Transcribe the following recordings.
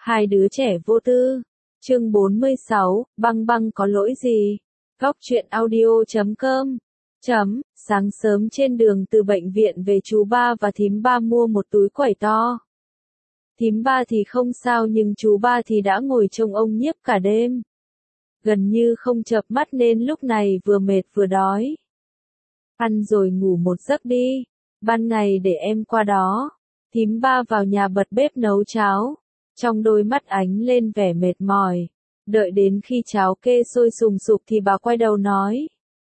Hai đứa trẻ vô tư. Chương 46, băng băng có lỗi gì? Góc truyện audio.com. Sáng sớm trên đường từ bệnh viện về, chú ba và thím ba mua một túi quẩy to. Thím ba thì không sao, nhưng chú ba thì đã ngồi trông ông Nhiếp cả đêm. Gần như không chợp mắt nên lúc này vừa mệt vừa đói. Ăn rồi ngủ một giấc đi, ban ngày để em qua đó. Thím ba vào nhà bật bếp nấu cháo, trong đôi mắt ánh lên vẻ mệt mỏi. Đợi đến khi cháo kê sôi sùng sục thì bà quay đầu nói: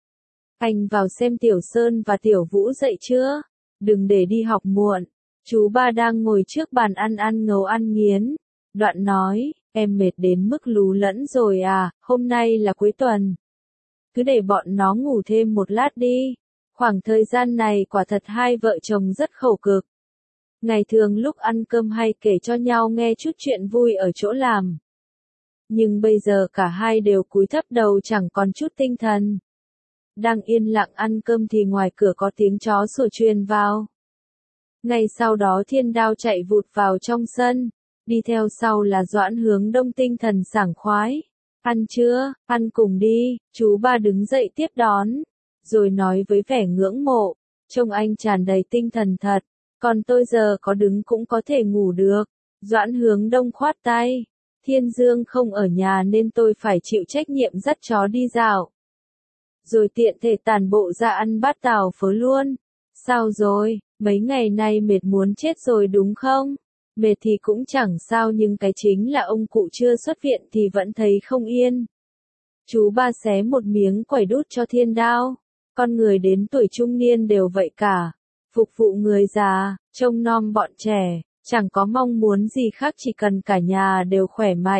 Anh vào xem Tiểu Sơn và Tiểu Vũ dậy chưa? Đừng để đi học muộn. Chú ba đang ngồi trước bàn ăn ngấu ăn nghiến. Đoạn nói: Em mệt đến mức lú lẫn rồi à, hôm nay là cuối tuần. Cứ để bọn nó ngủ thêm một lát đi. Khoảng thời gian này quả thật hai vợ chồng rất khổ cực. Ngày thường lúc ăn cơm hay kể cho nhau nghe chút chuyện vui ở chỗ làm. Nhưng bây giờ cả hai đều cúi thấp đầu, chẳng còn chút tinh thần. Đang yên lặng ăn cơm thì ngoài cửa có tiếng chó sủa truyền vào. Ngay sau đó Thiên Đao chạy vụt vào trong sân, đi theo sau là Doãn Hướng Đông tinh thần sảng khoái. Ăn chưa, ăn cùng đi. Chú ba đứng dậy tiếp đón, rồi nói với vẻ ngưỡng mộ: Trông anh tràn đầy tinh thần thật, còn tôi giờ có đứng cũng có thể ngủ được. Doãn Hướng Đông khoát tay: Thiên Dương không ở nhà nên tôi phải chịu trách nhiệm dắt chó đi dạo. Rồi tiện thể tản bộ ra ăn bát tàu phớ luôn. Sao rồi, mấy ngày nay mệt muốn chết rồi đúng không? Mệt thì cũng chẳng sao, nhưng cái chính là ông cụ chưa xuất viện thì vẫn thấy không yên. Chú ba xé một miếng quẩy đút cho Thiên Đao. Con người đến tuổi trung niên đều vậy cả. Phục vụ người già, trông nom bọn trẻ, chẳng có mong muốn gì khác, chỉ cần cả nhà đều khỏe mạnh,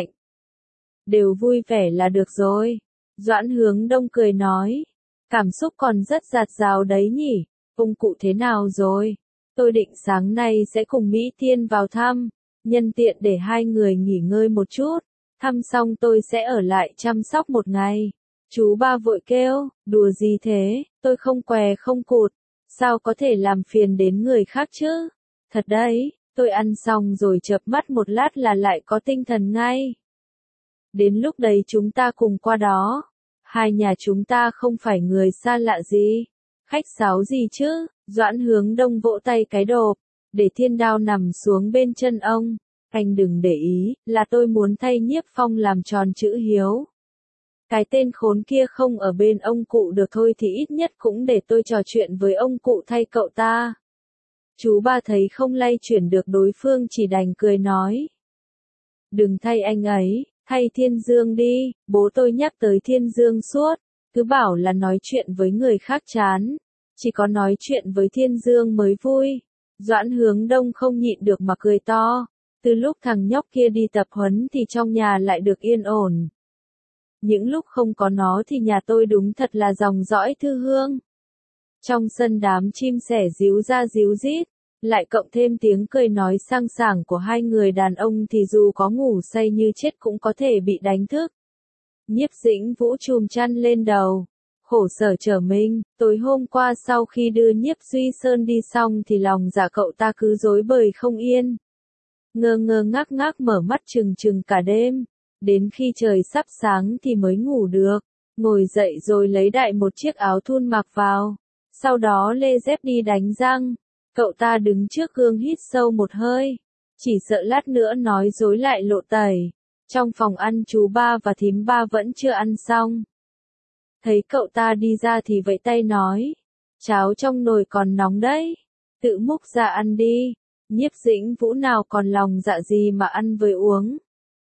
đều vui vẻ là được rồi. Doãn Hướng Đông cười nói: Cảm xúc còn rất dạt dào đấy nhỉ, ông cụ thế nào rồi? Tôi định sáng nay sẽ cùng Mỹ Tiên vào thăm, nhân tiện để hai người nghỉ ngơi một chút, thăm xong tôi sẽ ở lại chăm sóc một ngày. Chú ba vội kêu: Đùa gì thế, tôi không què không cụt, sao có thể làm phiền đến người khác chứ? Thật đấy, tôi ăn xong rồi chợp mắt một lát là lại có tinh thần ngay. Đến lúc đấy chúng ta cùng qua đó. Hai nhà chúng ta không phải người xa lạ gì. Khách sáo gì chứ? Doãn Hướng Đông vỗ tay cái độp, để Thiên Đao nằm xuống bên chân ông. Anh đừng để ý, là tôi muốn thay Nhiếp Phong làm tròn chữ hiếu. Cái tên khốn kia không ở bên ông cụ được thôi thì ít nhất cũng để tôi trò chuyện với ông cụ thay cậu ta. Chú ba thấy không lay chuyển được đối phương chỉ đành cười nói: Đừng thay anh ấy, thay Thiên Dương đi, bố tôi nhắc tới Thiên Dương suốt, cứ bảo là nói chuyện với người khác chán, chỉ có nói chuyện với Thiên Dương mới vui. Doãn Hướng Đông không nhịn được mà cười to. Từ lúc thằng nhóc kia đi tập huấn thì trong nhà lại được yên ổn. Những lúc không có nó thì nhà tôi đúng thật là dòng dõi thư hương. Trong sân đám chim sẻ ríu ra ríu rít, lại cộng thêm tiếng cười nói sang sảng của hai người đàn ông thì dù có ngủ say như chết cũng có thể bị đánh thức. Nhiếp Dĩnh Vũ chùm chăn lên đầu, khổ sở trở mình. Tối hôm qua sau khi đưa Nhiếp Duy Sơn đi xong thì lòng dạ cậu ta cứ rối bời không yên. Ngơ ngơ ngác ngác mở mắt trừng trừng cả đêm, đến khi trời sắp sáng thì mới ngủ được. Ngồi dậy rồi lấy đại một chiếc áo thun mặc vào, sau đó lê dép đi đánh răng. Cậu ta đứng trước gương hít sâu một hơi, chỉ sợ lát nữa nói dối lại lộ tẩy. Trong phòng ăn chú ba và thím ba vẫn chưa ăn xong. Thấy cậu ta đi ra thì vẫy tay nói: Cháo trong nồi còn nóng đấy, tự múc ra ăn đi. Nhiếp Dĩnh Vũ nào còn lòng dạ gì mà ăn với uống.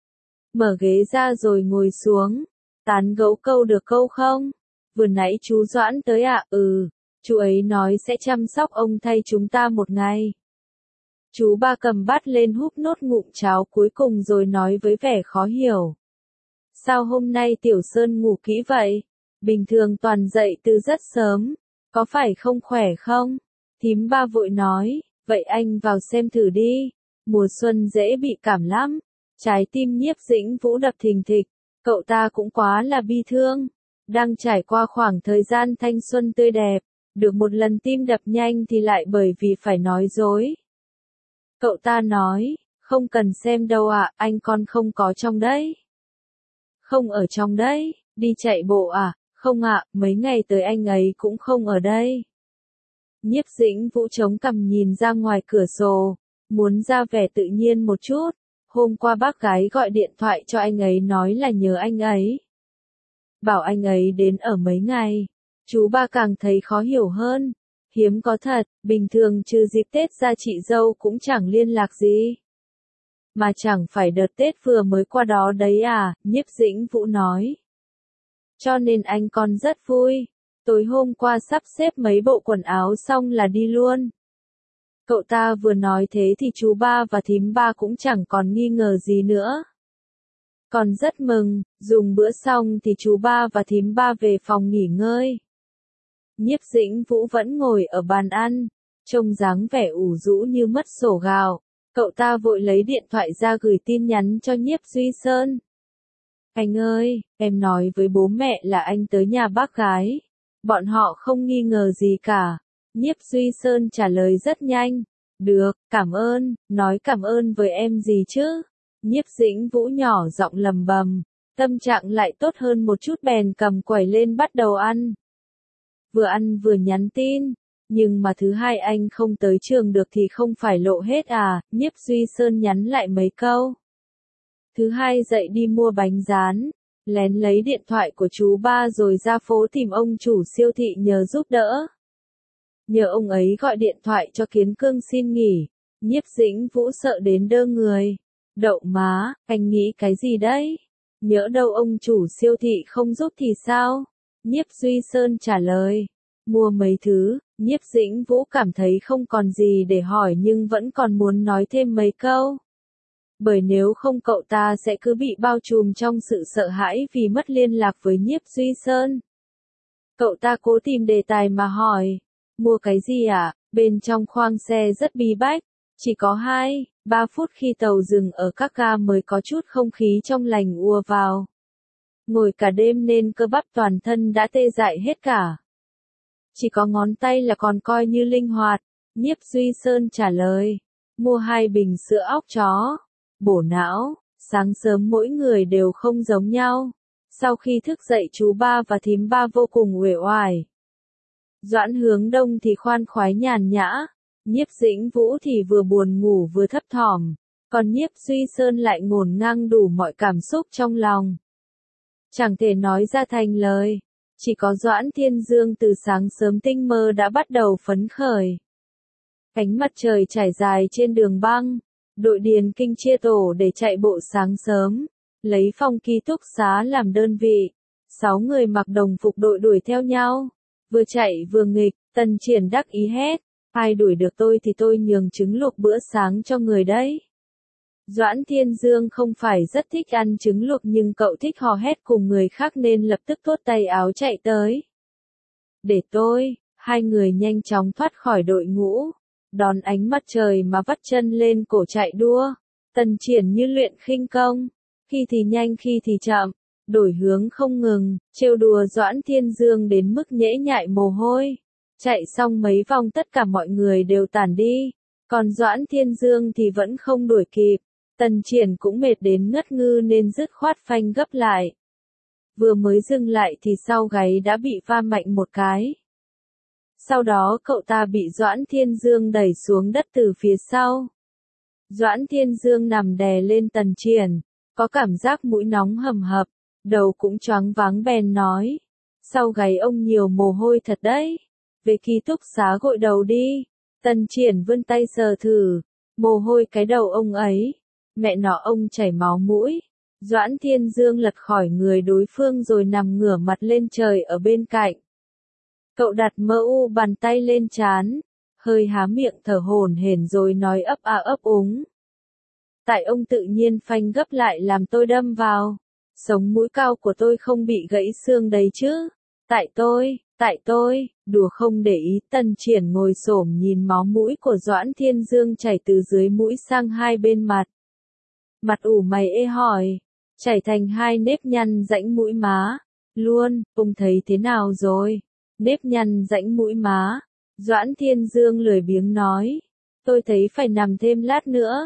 Mở ghế ra rồi ngồi xuống, tán gẫu câu được câu không? Vừa nãy chú Doãn tới ạ? Chú ấy nói sẽ chăm sóc ông thay chúng ta một ngày. Chú ba cầm bát lên húp nốt ngụm cháo cuối cùng rồi nói với vẻ khó hiểu: Sao hôm nay Tiểu Sơn ngủ kỹ vậy? Bình thường toàn dậy từ rất sớm, có phải không khỏe không? Thím ba vội nói: Vậy anh vào xem thử đi, mùa xuân dễ bị cảm lắm. Trái tim Nhiếp Dĩnh Vũ đập thình thịch, cậu ta cũng quá là bi thương. Đang trải qua khoảng thời gian thanh xuân tươi đẹp, được một lần tim đập nhanh thì lại bởi vì phải nói dối. Cậu ta nói: Không cần xem đâu ạ, anh con không có trong đấy. Không ở trong đấy, đi chạy bộ à? Không ạ, mấy ngày tới anh ấy cũng không ở đây. Nhiếp Dĩnh Vũ chống cằm nhìn ra ngoài cửa sổ, muốn ra vẻ tự nhiên một chút. Hôm qua bác gái gọi điện thoại cho anh ấy nói là nhớ anh ấy. Bảo anh ấy đến ở mấy ngày. Chú ba càng thấy khó hiểu hơn. Hiếm có thật, bình thường trừ dịp Tết ra chị dâu cũng chẳng liên lạc gì. Mà chẳng phải đợt Tết vừa mới qua đó đấy à, Nhiếp Dĩnh Vũ nói. Cho nên anh con rất vui. Tối hôm qua sắp xếp mấy bộ quần áo xong là đi luôn. Cậu ta vừa nói thế thì chú ba và thím ba cũng chẳng còn nghi ngờ gì nữa. Còn rất mừng, dùng bữa xong thì chú ba và thím ba về phòng nghỉ ngơi. Nhiếp Dĩnh Vũ vẫn ngồi ở bàn ăn, trông dáng vẻ ủ rũ như mất sổ gạo. Cậu ta vội lấy điện thoại ra gửi tin nhắn cho Nhiếp Duy Sơn. Anh ơi, em nói với bố mẹ là anh tới nhà bác gái. Bọn họ không nghi ngờ gì cả. Nhiếp Duy Sơn trả lời rất nhanh. Được, cảm ơn, nói cảm ơn với em gì chứ? Nhiếp Dĩnh Vũ nhỏ giọng lầm bầm. Tâm trạng lại tốt hơn một chút bèn cầm quẩy lên bắt đầu ăn. Vừa ăn vừa nhắn tin. Nhưng mà thứ hai anh không tới trường được thì không phải lộ hết à, Nhiếp Duy Sơn nhắn lại mấy câu. Thứ hai dậy đi mua bánh rán, lén lấy điện thoại của chú ba rồi ra phố tìm ông chủ siêu thị nhờ giúp đỡ. Nhờ ông ấy gọi điện thoại cho Kiến Cương xin nghỉ, Nhiếp Dĩnh Vũ sợ đến đơ người. Đậu má, anh nghĩ cái gì đấy? Nhỡ đâu ông chủ siêu thị không giúp thì sao? Nhiếp Duy Sơn trả lời. Mua mấy thứ, Nhiếp Dĩnh Vũ cảm thấy không còn gì để hỏi nhưng vẫn còn muốn nói thêm mấy câu. Bởi nếu không cậu ta sẽ cứ bị bao trùm trong sự sợ hãi vì mất liên lạc với Nhiếp Duy Sơn. Cậu ta cố tìm đề tài mà hỏi. Mua cái gì à? Bên trong khoang xe rất bí bách. Chỉ có 2-3 phút khi tàu dừng ở các ga mới có chút không khí trong lành ùa vào. Ngồi cả đêm nên cơ bắp toàn thân đã tê dại hết cả. Chỉ có ngón tay là còn coi như linh hoạt. Nhiếp Duy Sơn trả lời. Mua 2 bình sữa óc chó. Bổ não, sáng sớm mỗi người đều không giống nhau. Sau khi thức dậy chú ba và thím ba vô cùng uể oải. Doãn Hướng Đông thì khoan khoái nhàn nhã. Nhiếp Dĩnh Vũ thì vừa buồn ngủ vừa thấp thỏm. Còn Nhiếp Duy Sơn lại ngổn ngang đủ mọi cảm xúc trong lòng. Chẳng thể nói ra thành lời. Chỉ có Doãn Thiên Dương từ sáng sớm tinh mơ đã bắt đầu phấn khởi. Ánh mặt trời trải dài trên đường băng. Đội điền kinh chia tổ để chạy bộ sáng sớm. Lấy phòng ký túc xá làm đơn vị. 6 người mặc đồng phục đội đuổi theo nhau. Vừa chạy vừa nghịch, Tần Triển đắc ý hét. Ai đuổi được tôi thì tôi nhường trứng luộc bữa sáng cho người đấy. Doãn Thiên Dương không phải rất thích ăn trứng luộc nhưng cậu thích hò hét cùng người khác nên lập tức thốt tay áo chạy tới. Để tôi, 2 người nhanh chóng thoát khỏi đội ngũ. Đón ánh mặt trời mà vắt chân lên cổ chạy đua. Tần Triển như luyện khinh công. Khi thì nhanh khi thì chậm. Đổi hướng không ngừng, trêu đùa Doãn Thiên Dương đến mức nhễ nhại mồ hôi. Chạy xong mấy vòng tất cả mọi người đều tản đi. Còn Doãn Thiên Dương thì vẫn không đuổi kịp. Tần Triển cũng mệt đến ngất ngư nên dứt khoát phanh gấp lại. Vừa mới dừng lại thì sau gáy đã bị va mạnh một cái. Sau đó cậu ta bị Doãn Thiên Dương đẩy xuống đất từ phía sau. Doãn Thiên Dương nằm đè lên Tần Triển, có cảm giác mũi nóng hầm hập, đầu cũng choáng váng bèn nói. Sau gáy ông nhiều mồ hôi thật đấy. Về ký túc xá gội đầu đi. Tần Triển vươn tay sờ thử. Mồ hôi cái đầu ông ấy. Mẹ nó ông chảy máu mũi. Doãn Thiên Dương lật khỏi người đối phương rồi nằm ngửa mặt lên trời ở bên cạnh. Cậu đặt mơ u bàn tay lên trán. Hơi há miệng thở hổn hển rồi nói ấp a ấp úng. Tại ông tự nhiên phanh gấp lại làm tôi đâm vào. Sống mũi cao của tôi không bị gãy xương đấy chứ. Tại tôi, đùa không để ý. Tần Triển ngồi xổm nhìn máu mũi của Doãn Thiên Dương chảy từ dưới mũi sang hai bên mặt. Mặt ủ mày ê hỏi, chảy thành 2 nếp nhăn rãnh mũi má. Luôn, ông thấy thế nào rồi? Nếp nhăn rãnh mũi má. Doãn Thiên Dương lười biếng nói. Tôi thấy phải nằm thêm lát nữa.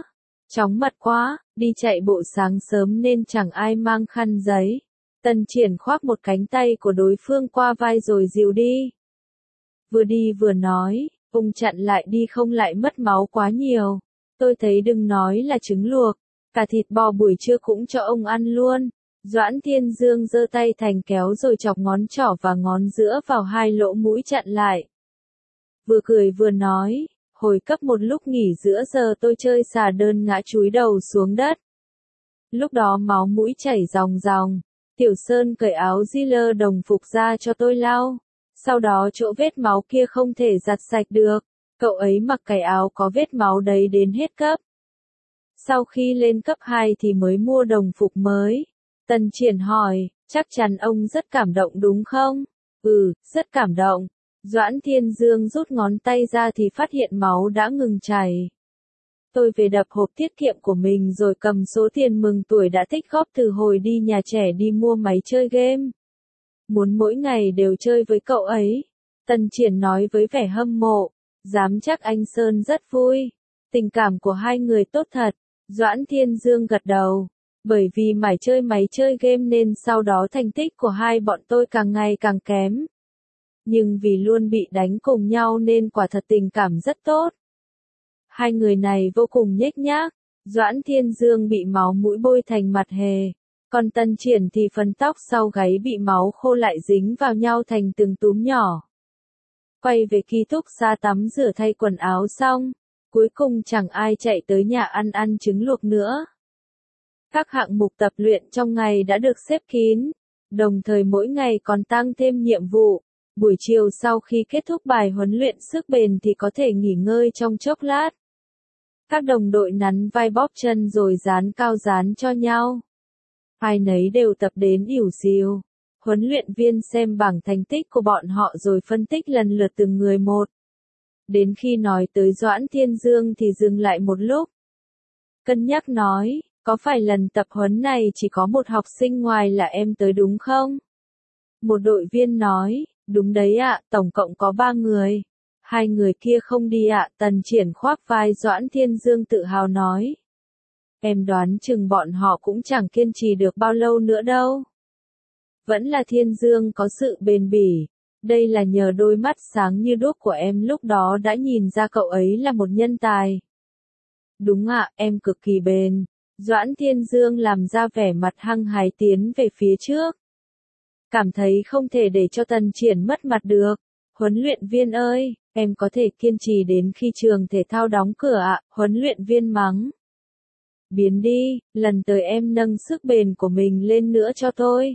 Chóng mặt quá, đi chạy bộ sáng sớm nên chẳng ai mang khăn giấy. Tần Triển khoác một cánh tay của đối phương qua vai rồi dìu đi. Vừa đi vừa nói, ông chặn lại đi không lại mất máu quá nhiều. Tôi thấy đừng nói là trứng luộc, cả thịt bò buổi trưa cũng cho ông ăn luôn. Doãn Thiên Dương giơ tay thành kéo rồi chọc ngón trỏ và ngón giữa vào hai lỗ mũi chặn lại. Vừa cười vừa nói, hồi cấp một lúc nghỉ giữa giờ tôi chơi xà đơn ngã chúi đầu xuống đất. Lúc đó máu mũi chảy ròng ròng, Tiểu Sơn cởi áo Ziller đồng phục ra cho tôi lau. Sau đó chỗ vết máu kia không thể giặt sạch được, cậu ấy mặc cái áo có vết máu đấy đến hết cấp. Sau khi lên cấp 2 thì mới mua đồng phục mới. Tần Triển hỏi, chắc chắn ông rất cảm động đúng không? Ừ, rất cảm động. Doãn Thiên Dương rút ngón tay ra thì phát hiện máu đã ngừng chảy. Tôi về đập hộp tiết kiệm của mình rồi cầm số tiền mừng tuổi đã tích góp từ hồi đi nhà trẻ đi mua máy chơi game. Muốn mỗi ngày đều chơi với cậu ấy. Tần Triển nói với vẻ hâm mộ. Dám chắc anh Sơn rất vui. Tình cảm của hai người tốt thật. Doãn Thiên Dương gật đầu. Bởi vì mải chơi máy chơi game nên sau đó thành tích của hai bọn tôi càng ngày càng kém. Nhưng vì luôn bị đánh cùng nhau nên quả thật tình cảm rất tốt. Hai người này vô cùng nhếch nhác. Doãn Thiên Dương bị máu mũi bôi thành mặt hề. Còn Tần Triển thì phần tóc sau gáy bị máu khô lại dính vào nhau thành từng túm nhỏ. Quay về ký túc xá tắm rửa thay quần áo xong. Cuối cùng chẳng ai chạy tới nhà ăn trứng luộc nữa. Các hạng mục tập luyện trong ngày đã được xếp kín. Đồng thời mỗi ngày còn tăng thêm nhiệm vụ. Buổi chiều sau khi kết thúc bài huấn luyện sức bền thì có thể nghỉ ngơi trong chốc lát. Các đồng đội nắn vai bóp chân rồi dán cao dán cho nhau. Ai nấy đều tập đến ỉu xìu. Huấn luyện viên xem bảng thành tích của bọn họ rồi phân tích lần lượt từng người một. Đến khi nói tới Doãn Thiên Dương thì dừng lại một lúc. Cân nhắc nói, có phải lần tập huấn này chỉ có một học sinh ngoài là em tới đúng không? Một đội viên nói, đúng đấy ạ, tổng cộng có 3 người. 2 người kia không đi ạ, Tần Triển khoác vai Doãn Thiên Dương tự hào nói. Em đoán chừng bọn họ cũng chẳng kiên trì được bao lâu nữa đâu. Vẫn là Thiên Dương có sự bền bỉ. Đây là nhờ đôi mắt sáng như đuốc của em lúc đó đã nhìn ra cậu ấy là một nhân tài. Đúng ạ, em cực kỳ bền. Doãn Thiên Dương làm ra vẻ mặt hăng hái tiến về phía trước. Cảm thấy không thể để cho Tần Triển mất mặt được. Huấn luyện viên ơi, em có thể kiên trì đến khi trường thể thao đóng cửa ạ, huấn luyện viên mắng. Biến đi, lần tới em nâng sức bền của mình lên nữa cho tôi.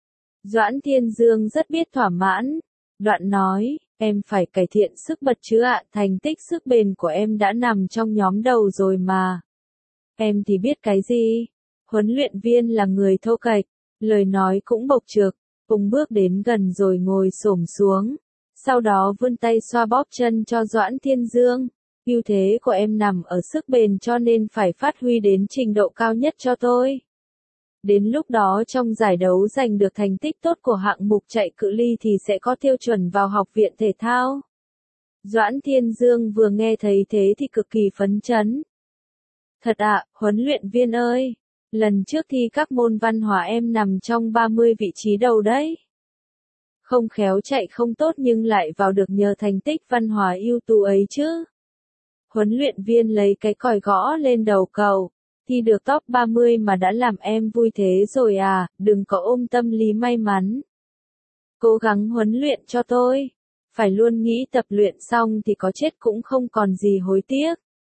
Doãn Thiên Dương rất biết thỏa mãn. Đoạn nói, em phải cải thiện sức bật chứ ạ, thành tích sức bền của em đã nằm trong nhóm đầu rồi mà. Em thì biết cái gì? Huấn luyện viên là người thô kệch, lời nói cũng bộc trực, cùng bước đến gần rồi ngồi xổm xuống. Sau đó vươn tay xoa bóp chân cho Doãn Thiên Dương. Ưu thế của em nằm ở sức bền cho nên phải phát huy đến trình độ cao nhất cho tôi. Đến lúc đó trong giải đấu giành được thành tích tốt của hạng mục chạy cự ly thì sẽ có tiêu chuẩn vào học viện thể thao. Doãn Thiên Dương vừa nghe thấy thế thì cực kỳ phấn chấn. Thật ạ, huấn luyện viên ơi, lần trước thi các môn văn hóa em nằm trong 30 vị trí đầu đấy. Không khéo chạy không tốt nhưng lại vào được nhờ thành tích văn hóa ưu tú ấy chứ. Huấn luyện viên lấy cái còi gõ lên đầu cậu. Thi được top 30 mà đã làm em vui thế rồi à, đừng có ôm tâm lý may mắn. Cố gắng huấn luyện cho tôi. Phải luôn nghĩ tập luyện xong thì có chết cũng không còn gì hối tiếc.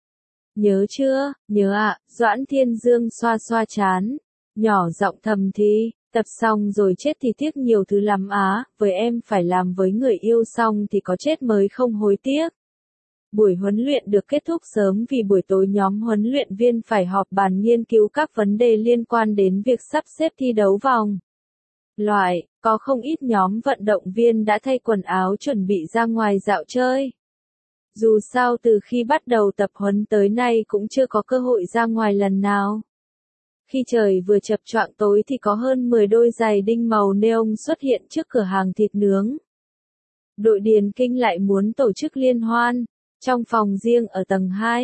Nhớ chưa, nhớ ạ, Doãn Thiên Dương xoa xoa chán. Nhỏ giọng thầm thì, tập xong rồi chết thì tiếc nhiều thứ lắm á, với em phải làm với người yêu xong thì có chết mới không hối tiếc. Buổi huấn luyện được kết thúc sớm vì buổi tối nhóm huấn luyện viên phải họp bàn nghiên cứu các vấn đề liên quan đến việc sắp xếp thi đấu vòng loại, có không ít nhóm vận động viên đã thay quần áo chuẩn bị ra ngoài dạo chơi. Dù sao từ khi bắt đầu tập huấn tới nay cũng chưa có cơ hội ra ngoài lần nào. Khi trời vừa chập choạng tối thì có hơn 10 đôi giày đinh màu neon xuất hiện trước cửa hàng thịt nướng. Đội điền kinh lại muốn tổ chức liên hoan, trong phòng riêng ở tầng 2.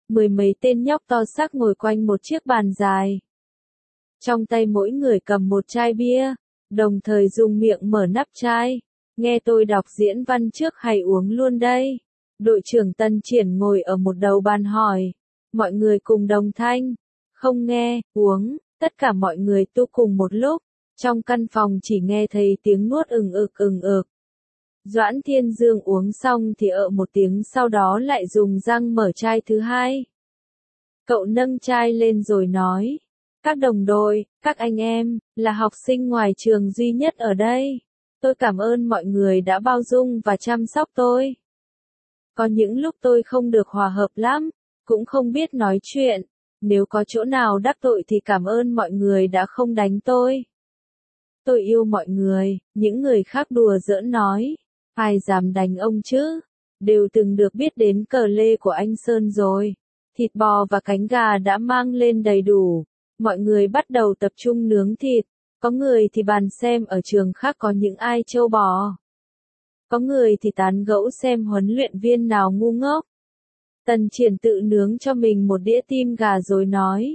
10 mấy tên nhóc to xác ngồi quanh một chiếc bàn dài. Trong tay mỗi người cầm một chai bia, đồng thời dùng miệng mở nắp chai. Nghe tôi đọc diễn văn trước hay uống luôn đây? Đội trưởng Tần Triển ngồi ở một đầu bàn hỏi. Mọi người cùng đồng thanh. Không nghe, uống, tất cả mọi người tu cùng một lúc. Trong căn phòng chỉ nghe thấy tiếng nuốt ừng ực. Doãn Thiên Dương uống xong thì một tiếng sau đó lại dùng răng mở chai thứ hai. Cậu nâng chai lên rồi nói. Các đồng đội, các anh em, là học sinh ngoài trường duy nhất ở đây. Tôi cảm ơn mọi người đã bao dung và chăm sóc tôi. Có những lúc tôi không được hòa hợp lắm, cũng không biết nói chuyện. Nếu có chỗ nào đắc tội thì cảm ơn mọi người đã không đánh tôi. Tôi yêu mọi người, những người khác đùa giỡn nói. Ai dám đánh ông chứ? Đều từng được biết đến cờ lê của anh Sơn rồi. Thịt bò và cánh gà đã mang lên đầy đủ. Mọi người bắt đầu tập trung nướng thịt. Có người thì bàn xem ở trường khác có những ai trâu bò. Có người thì tán gẫu xem huấn luyện viên nào ngu ngốc. Tần Triển tự nướng cho mình một đĩa tim gà rồi nói.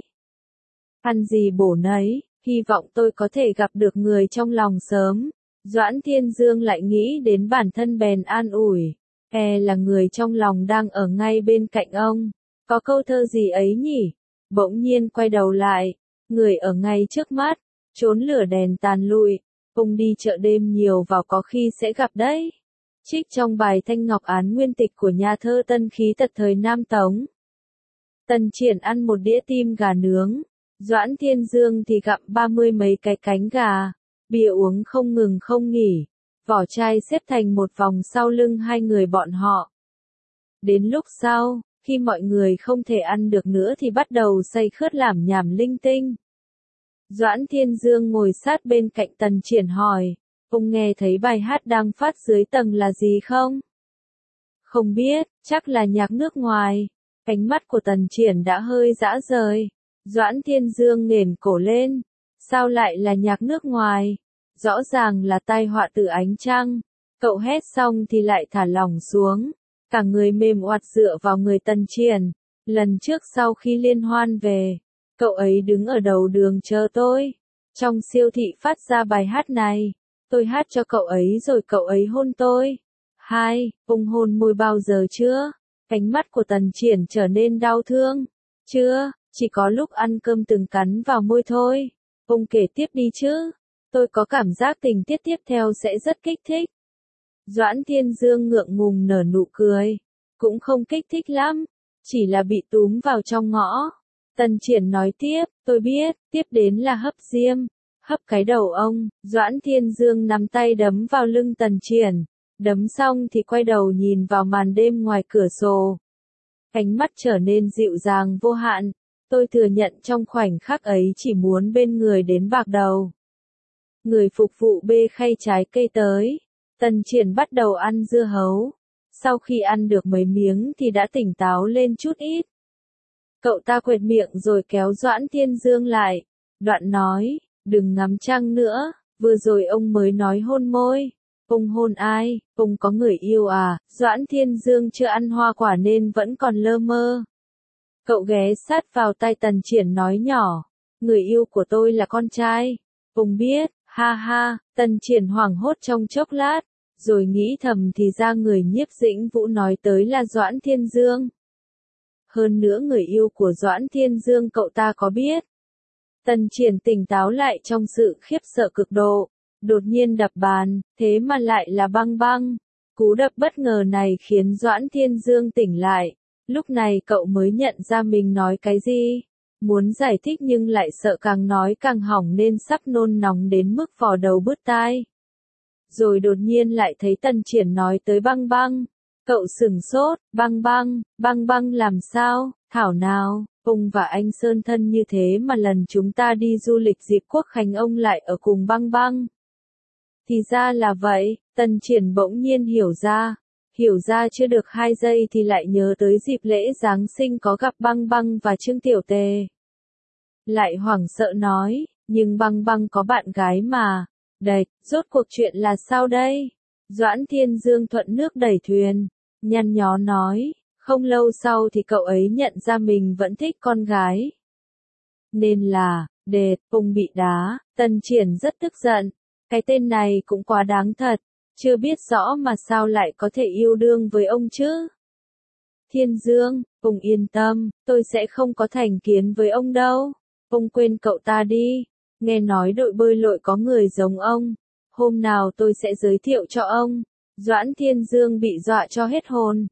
Ăn gì bổ nấy, hy vọng tôi có thể gặp được người trong lòng sớm. Doãn Thiên Dương lại nghĩ đến bản thân bèn an ủi. Là người trong lòng đang ở ngay bên cạnh ông. Có câu thơ gì ấy nhỉ? Bỗng nhiên quay đầu lại. Người ở ngay trước mắt. Trốn lửa đèn tàn lụi. Ông đi chợ đêm nhiều vào có khi sẽ gặp đấy. Trích trong bài Thanh Ngọc Án nguyên tịch của nhà thơ Tân Khí Tật thời Nam Tống. Tần Triển ăn một đĩa tim gà nướng. Doãn Thiên Dương thì gặm 30 mấy cái cánh gà. Bia uống không ngừng không nghỉ. Vỏ chai xếp thành một vòng sau lưng hai người bọn họ. Đến lúc sau, khi mọi người không thể ăn được nữa thì bắt đầu say khướt lảm nhảm linh tinh. Doãn Thiên Dương ngồi sát bên cạnh Tần Triển hỏi. Ông nghe thấy bài hát đang phát dưới tầng là gì không? Không biết, chắc là nhạc nước ngoài. Cánh mắt của Tần Triển đã hơi dã rời. Doãn Thiên Dương nghển cổ lên. Sao lại là nhạc nước ngoài? Rõ ràng là tai họa từ ánh trăng. Cậu hét xong thì lại thả lỏng xuống. Cả người mềm oặt dựa vào người Tần Triển. Lần trước sau khi liên hoan về, cậu ấy đứng ở đầu đường chờ tôi. Trong siêu thị phát ra bài hát này. Tôi hát cho cậu ấy rồi cậu ấy hôn tôi. Ông hôn môi bao giờ chưa? Cánh mắt của Tần Triển trở nên đau thương. Chưa, chỉ có lúc ăn cơm từng cắn vào môi thôi. Ông kể tiếp đi chứ. Tôi có cảm giác tình tiết tiếp theo sẽ rất kích thích. Doãn Thiên Dương ngượng ngùng nở nụ cười. Cũng không kích thích lắm. Chỉ là bị túm vào trong ngõ. Tần Triển nói tiếp, tôi biết, tiếp đến là hấp diêm. Hấp cái đầu ông. Doãn Thiên Dương nắm tay đấm vào lưng Tần Triển. Đấm xong thì quay đầu nhìn vào màn đêm ngoài cửa sổ. Ánh mắt trở nên dịu dàng vô hạn. Tôi thừa nhận trong khoảnh khắc ấy chỉ muốn bên người đến bạc đầu. Người phục vụ bê khay trái cây tới. Tần Triển bắt đầu ăn dưa hấu. Sau khi ăn được mấy miếng thì đã tỉnh táo lên chút ít. Cậu ta quệt miệng rồi kéo Doãn Thiên Dương lại. Đoạn nói, đừng ngắm trăng nữa, vừa rồi ông mới nói hôn môi. Ông hôn ai, ông có người yêu à? Doãn Thiên Dương chưa ăn hoa quả nên vẫn còn lơ mơ. Cậu ghé sát vào tai Tần Triển nói nhỏ, người yêu của tôi là con trai. Ông biết, ha ha, Tần Triển hoảng hốt trong chốc lát, rồi nghĩ thầm thì ra người Nhiếp Dĩnh Vũ nói tới là Doãn Thiên Dương. Hơn nữa người yêu của Doãn Thiên Dương cậu ta có biết. Tần Triển tỉnh táo lại trong sự khiếp sợ cực độ, đột nhiên đập bàn, thế mà lại là Băng Băng. Cú đập bất ngờ này khiến Doãn Thiên Dương tỉnh lại, lúc này cậu mới nhận ra mình nói cái gì. Muốn giải thích nhưng lại sợ càng nói càng hỏng nên sắp nôn nóng đến mức vò đầu bứt tai. Rồi đột nhiên lại thấy Tần Triển nói tới Băng Băng. Cậu sửng sốt, Băng Băng làm sao, thảo nào, ông và anh Sơn thân như thế mà lần chúng ta đi du lịch dịp Quốc Khánh ông lại ở cùng Băng Băng. Thì ra là vậy, Tần Triển bỗng nhiên hiểu ra chưa được 2 giây thì lại nhớ tới dịp lễ Giáng sinh có gặp Băng Băng và Trương Tiểu Tề. Lại hoảng sợ nói, nhưng Băng Băng có bạn gái mà. Đệch, rốt cuộc chuyện là sao đây? Doãn Thiên Dương thuận nước đẩy thuyền, nhăn nhó nói, Không lâu sau thì cậu ấy nhận ra mình vẫn thích con gái. Nên là, đệt, Phùng bị đá, Tần Triển rất tức giận. Cái tên này cũng quá đáng thật, chưa biết rõ mà sao lại có thể yêu đương với ông chứ. Thiên Dương, Phùng yên tâm, tôi sẽ không có thành kiến với ông đâu. Ông quên cậu ta đi, nghe nói đội bơi lội có người giống ông. Hôm nào tôi sẽ giới thiệu cho ông. Doãn Thiên Dương bị dọa cho hết hồn.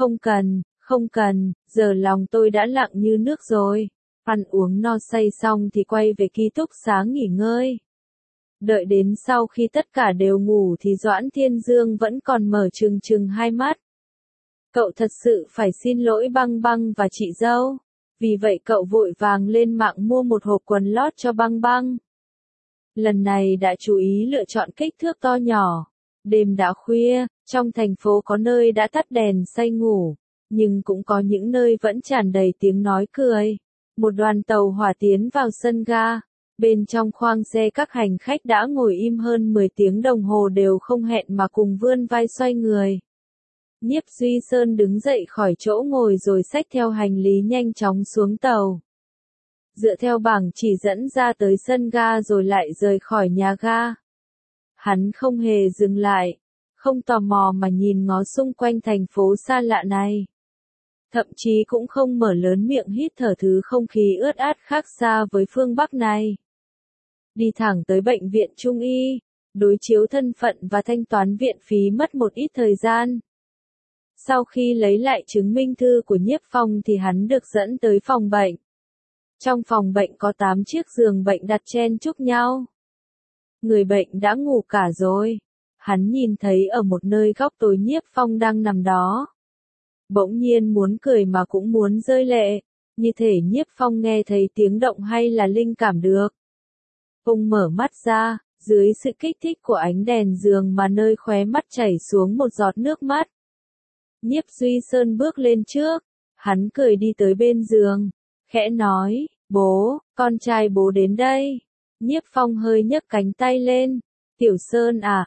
Không cần, giờ lòng tôi đã lặng như nước rồi. Ăn uống no say xong thì quay về ký túc xá nghỉ ngơi. Đợi đến sau khi tất cả đều ngủ thì Doãn Thiên Dương vẫn còn mở trừng trừng hai mắt. Cậu thật sự phải xin lỗi Băng Băng và chị dâu. Vì vậy cậu vội vàng lên mạng mua một hộp quần lót cho Băng Băng. Lần này đã chú ý lựa chọn kích thước to nhỏ. Đêm đã khuya, trong thành phố có nơi đã tắt đèn say ngủ, nhưng cũng có những nơi vẫn tràn đầy tiếng nói cười. Một đoàn tàu hỏa tiến vào sân ga. Bên trong khoang xe các hành khách đã ngồi im hơn 10 tiếng đồng hồ đều không hẹn mà cùng vươn vai xoay người. Nhiếp Duy Sơn đứng dậy khỏi chỗ ngồi rồi xách theo hành lý nhanh chóng xuống tàu. Dựa theo bảng chỉ dẫn ra tới sân ga rồi lại rời khỏi nhà ga. Hắn không hề dừng lại, không tò mò mà nhìn ngó xung quanh thành phố xa lạ này. Thậm chí cũng không mở lớn miệng hít thở thứ không khí ướt át khác xa với phương Bắc này. Đi thẳng tới bệnh viện Trung y, đối chiếu thân phận và thanh toán viện phí mất một ít thời gian. Sau khi lấy lại chứng minh thư của Nhiếp Phong thì hắn được dẫn tới phòng bệnh. Trong phòng bệnh có 8 chiếc giường bệnh đặt chen chúc nhau. Người bệnh đã ngủ cả rồi. Hắn nhìn thấy ở một nơi góc tối Nhiếp Phong đang nằm đó. Bỗng nhiên muốn cười mà cũng muốn rơi lệ. Như thể Nhiếp Phong nghe thấy tiếng động hay là linh cảm được. Ông mở mắt ra, dưới sự kích thích của ánh đèn giường mà nơi khóe mắt chảy xuống một giọt nước mắt. Nhiếp Duy Sơn bước lên trước, hắn cười đi tới bên giường, khẽ nói, bố, con trai bố đến đây. Nhiếp Phong hơi nhấc cánh tay lên, Tiểu Sơn à,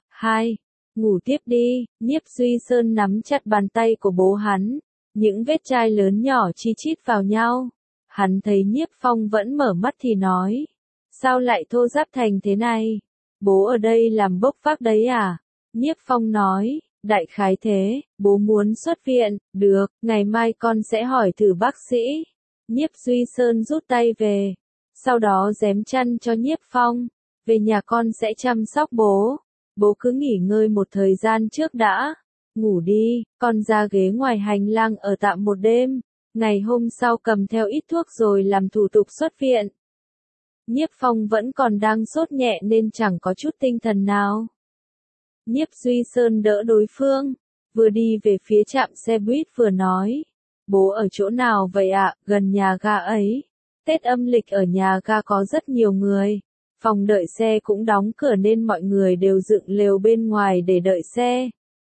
ngủ tiếp đi. Nhiếp Duy Sơn nắm chặt bàn tay của bố hắn, những vết chai lớn nhỏ chi chít vào nhau. Hắn thấy Nhiếp Phong vẫn mở mắt thì nói, sao lại thô ráp thành thế này? Bố ở đây làm bốc vác đấy à? Nhiếp Phong nói, đại khái thế, bố muốn xuất viện, được, ngày mai con sẽ hỏi thử bác sĩ. Nhiếp Duy Sơn rút tay về, sau đó giém chăn cho Nhiếp Phong, về nhà con sẽ chăm sóc bố cứ nghỉ ngơi một thời gian trước đã, ngủ đi, con ra ghế ngoài hành lang ở tạm một đêm, ngày hôm sau cầm theo ít thuốc rồi làm thủ tục xuất viện. Nhiếp Phong vẫn còn đang sốt nhẹ nên chẳng có chút tinh thần nào. Nhiếp Duy Sơn đỡ đối phương, vừa đi về phía trạm xe buýt vừa nói, bố ở chỗ nào vậy ạ? Gần nhà ga ấy. Tết âm lịch ở nhà ga có rất nhiều người, phòng đợi xe cũng đóng cửa nên mọi người đều dựng lều bên ngoài để đợi xe.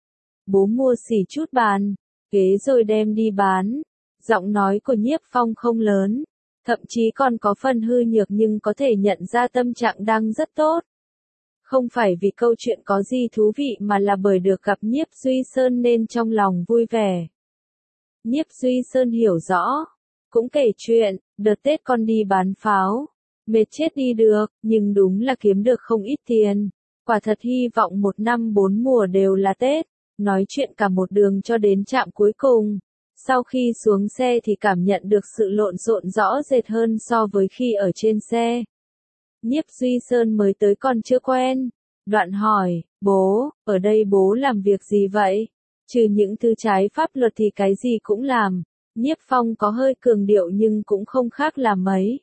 Bố mua xỉ chút bàn, ghế rồi đem đi bán. Giọng nói của Nhiếp Phong không lớn, thậm chí còn có phần hư nhược nhưng có thể nhận ra tâm trạng đang rất tốt. Không phải vì câu chuyện có gì thú vị mà là bởi được gặp Nhiếp Duy Sơn nên trong lòng vui vẻ. Nhiếp Duy Sơn hiểu rõ, cũng kể chuyện, đợt Tết con đi bán pháo, mệt chết đi được, nhưng đúng là kiếm được không ít tiền. Quả thật hy vọng một năm 4 mùa đều là Tết, nói chuyện cả một đường cho đến trạm cuối cùng. Sau khi xuống xe thì cảm nhận được sự lộn xộn rõ rệt hơn so với khi ở trên xe. Nhiếp Duy Sơn mới tới còn chưa quen. Đoạn hỏi, bố, ở đây bố làm việc gì vậy? Trừ những thứ trái pháp luật thì cái gì cũng làm. Nhiếp Phong có hơi cường điệu nhưng cũng không khác là mấy.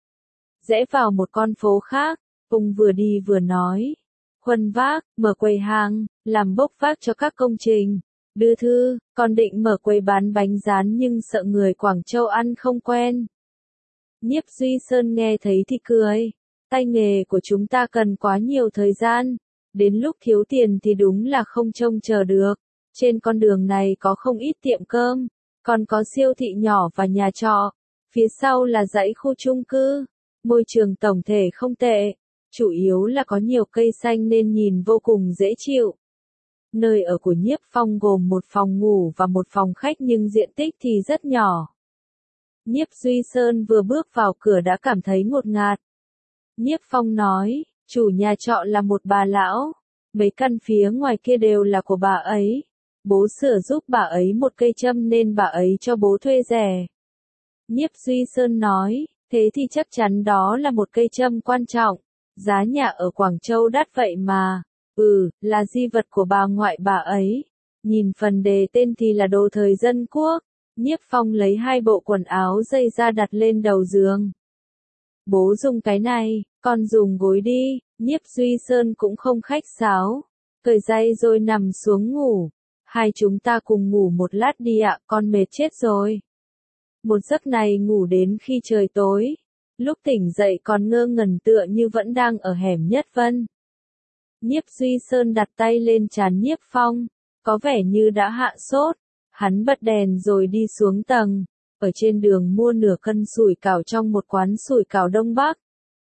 Rẽ vào một con phố khác, ông vừa đi vừa nói. Khuân vác, mở quầy hàng, làm bốc vác cho các công trình. Đưa thư, còn định mở quầy bán bánh rán nhưng sợ người Quảng Châu ăn không quen. Nhiếp Duy Sơn nghe thấy thì cười. Tay nghề của chúng ta cần quá nhiều thời gian. Đến lúc thiếu tiền thì đúng là không trông chờ được. Trên con đường này có không ít tiệm cơm, còn có siêu thị nhỏ và nhà trọ. Phía sau là dãy khu chung cư. Môi trường tổng thể không tệ. Chủ yếu là có nhiều cây xanh nên nhìn vô cùng dễ chịu. Nơi ở của Nhiếp Phong gồm một phòng ngủ và một phòng khách nhưng diện tích thì rất nhỏ. Nhiếp Duy Sơn vừa bước vào cửa đã cảm thấy ngột ngạt. Nhiếp Phong nói, chủ nhà trọ là một bà lão, mấy căn phía ngoài kia đều là của bà ấy. Bố sửa giúp bà ấy một cây châm nên bà ấy cho bố thuê rẻ. Nhiếp Duy Sơn nói, thế thì chắc chắn đó là một cây châm quan trọng, giá nhà ở Quảng Châu đắt vậy mà. Là di vật của bà ngoại bà ấy. Nhìn phần đề tên thì là đồ thời dân quốc. Nhiếp Phong lấy 2 bộ quần áo dây ra đặt lên đầu giường. Bố dùng cái này, con dùng gối đi. Nhiếp Duy Sơn cũng không khách sáo. Cởi giày rồi nằm xuống ngủ. Hai chúng ta cùng ngủ một lát đi ạ, con mệt chết rồi. Một giấc này ngủ đến khi trời tối. Lúc tỉnh dậy còn ngơ ngẩn tựa như vẫn đang ở hẻm Nhất Vân. Nhiếp Duy Sơn đặt tay lên trán Nhiếp Phong, có vẻ như đã hạ sốt. Hắn bật đèn rồi đi xuống tầng, ở trên đường mua nửa cân sủi cảo trong một quán sủi cảo Đông Bắc.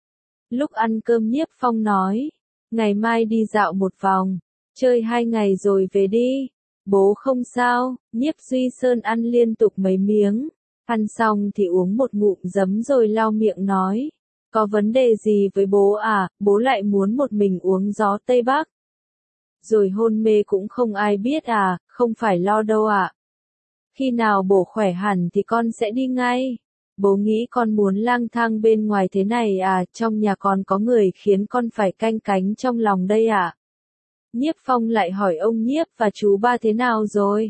Lúc ăn cơm Nhiếp Phong nói, ngày mai đi dạo một vòng, chơi 2 ngày rồi về đi. Bố không sao. Nhiếp Duy Sơn ăn liên tục mấy miếng, ăn xong thì uống một ngụm giấm rồi lau miệng nói. Có vấn đề gì với bố à, bố lại muốn một mình uống gió Tây Bắc. Rồi hôn mê cũng không ai biết à, không phải lo đâu ạ. Khi nào bố khỏe hẳn thì con sẽ đi ngay. Bố nghĩ con muốn lang thang bên ngoài thế này à, trong nhà con có người khiến con phải canh cánh trong lòng đây ạ. Nhiếp Phong lại hỏi ông Nhiếp và chú ba thế nào rồi.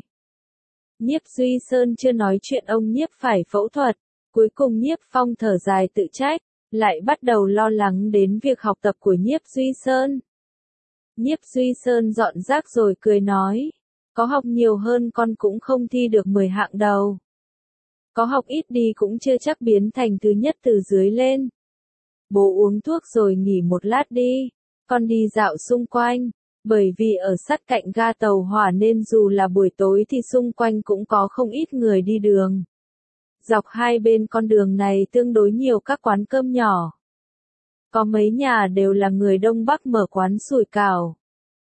Nhiếp Duy Sơn chưa nói chuyện ông Nhiếp phải phẫu thuật. Cuối cùng Nhiếp Phong thở dài tự trách, lại bắt đầu lo lắng đến việc học tập của Nhiếp Duy Sơn. Nhiếp Duy Sơn dọn rác rồi cười nói, có học nhiều hơn con cũng không thi được 10 hạng đầu. Có học ít đi cũng chưa chắc biến thành thứ nhất từ dưới lên. Bố uống thuốc rồi nghỉ một lát đi, con đi dạo xung quanh, bởi vì ở sát cạnh ga tàu hỏa nên dù là buổi tối thì xung quanh cũng có không ít người đi đường. Dọc hai bên con đường này tương đối nhiều các quán cơm nhỏ. Có mấy nhà đều là người Đông Bắc mở quán sủi cảo.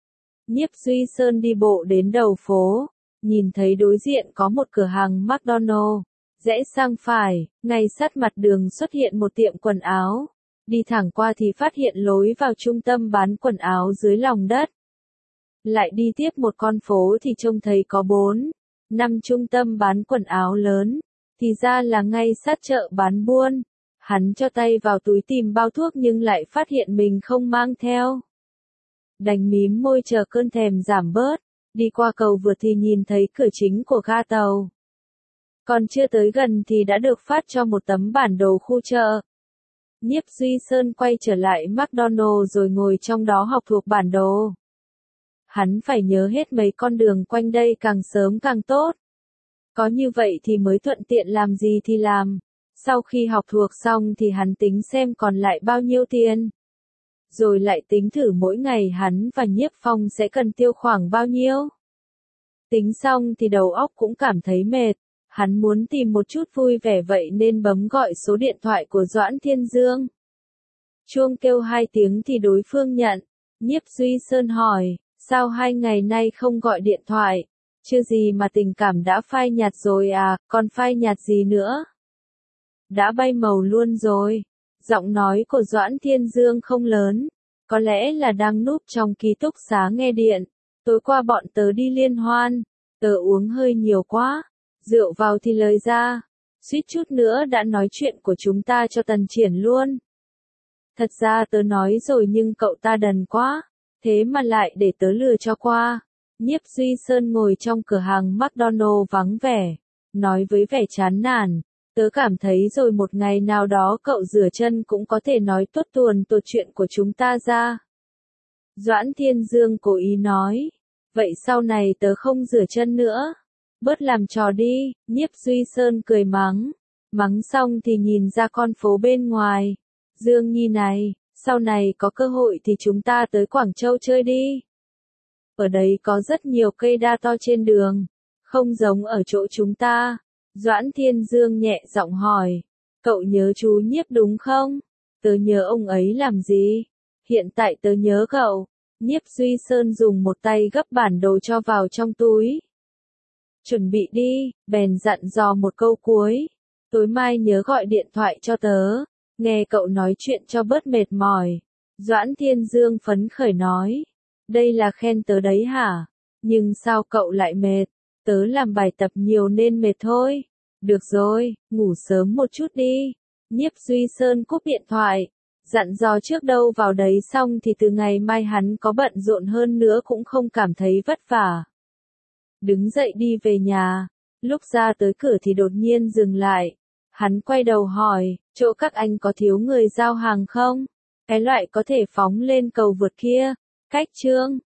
Nhiếp Duy Sơn đi bộ đến đầu phố, nhìn thấy đối diện có một cửa hàng McDonald's, rẽ sang phải, ngay sát mặt đường xuất hiện một tiệm quần áo. Đi thẳng qua thì phát hiện lối vào trung tâm bán quần áo dưới lòng đất. Lại đi tiếp một con phố thì trông thấy có 4, 5 trung tâm bán quần áo lớn, thì ra là ngay sát chợ bán buôn. Hắn cho tay vào túi tìm bao thuốc nhưng lại phát hiện mình không mang theo. Đành mím môi chờ cơn thèm giảm bớt, đi qua cầu vượt thì nhìn thấy cửa chính của ga tàu. Còn chưa tới gần thì đã được phát cho một tấm bản đồ khu chợ. Nhiếp Duy Sơn quay trở lại McDonald's rồi ngồi trong đó học thuộc bản đồ. Hắn phải nhớ hết mấy con đường quanh đây càng sớm càng tốt. Có như vậy thì mới thuận tiện làm gì thì làm. Sau khi học thuộc xong thì hắn tính xem còn lại bao nhiêu tiền. Rồi lại tính thử mỗi ngày hắn và Nhiếp Phong sẽ cần tiêu khoảng bao nhiêu. Tính xong thì đầu óc cũng cảm thấy mệt. Hắn muốn tìm một chút vui vẻ vậy nên bấm gọi số điện thoại của Doãn Thiên Dương. Chuông kêu 2 tiếng thì đối phương nhận. Nhiếp Duy Sơn hỏi, sao 2 ngày nay không gọi điện thoại? Chưa gì mà tình cảm đã phai nhạt rồi à, còn phai nhạt gì nữa? Đã bay màu luôn rồi. Giọng nói của Doãn Thiên Dương không lớn. Có lẽ là đang núp trong ký túc xá nghe điện. Tối qua bọn tớ đi liên hoan. Tớ uống hơi nhiều quá. Rượu vào thì lời ra. Suýt chút nữa đã nói chuyện của chúng ta cho Tần Triển luôn. Thật ra tớ nói rồi nhưng cậu ta đần quá. Thế mà lại để tớ lừa cho qua. Nhiếp Duy Sơn ngồi trong cửa hàng McDonald's vắng vẻ. Nói với vẻ chán nản. Tớ cảm thấy rồi một ngày nào đó cậu rửa chân cũng có thể nói tuốt tuồn tuột chuyện của chúng ta ra. Doãn Thiên Dương cố ý nói. Vậy sau này tớ không rửa chân nữa. Bớt làm trò đi. Nhiếp Duy Sơn cười mắng. Mắng xong thì nhìn ra con phố bên ngoài. Dương Nhi này, sau này có cơ hội thì chúng ta tới Quảng Châu chơi đi. Ở đấy có rất nhiều cây đa to trên đường. Không giống ở chỗ chúng ta. Doãn Thiên Dương nhẹ giọng hỏi. Cậu nhớ chú Nhiếp đúng không? Tớ nhớ ông ấy làm gì? Hiện tại tớ nhớ cậu. Nhiếp Duy Sơn dùng một tay gấp bản đồ cho vào trong túi. Chuẩn bị đi, bèn dặn dò một câu cuối. Tối mai nhớ gọi điện thoại cho tớ, nghe cậu nói chuyện cho bớt mệt mỏi. Doãn Thiên Dương phấn khởi nói. Đây là khen tớ đấy hả? Nhưng sao cậu lại mệt? Tớ làm bài tập nhiều nên mệt thôi. Được rồi, ngủ sớm một chút đi. Nhiếp Duy Sơn cúp điện thoại. Dặn dò trước đâu vào đấy xong thì từ ngày mai hắn có bận rộn hơn nữa cũng không cảm thấy vất vả. Đứng dậy đi về nhà. Lúc ra tới cửa thì đột nhiên dừng lại. Hắn quay đầu hỏi, chỗ các anh có thiếu người giao hàng không? Cái loại có thể phóng lên cầu vượt kia. Cách Trương.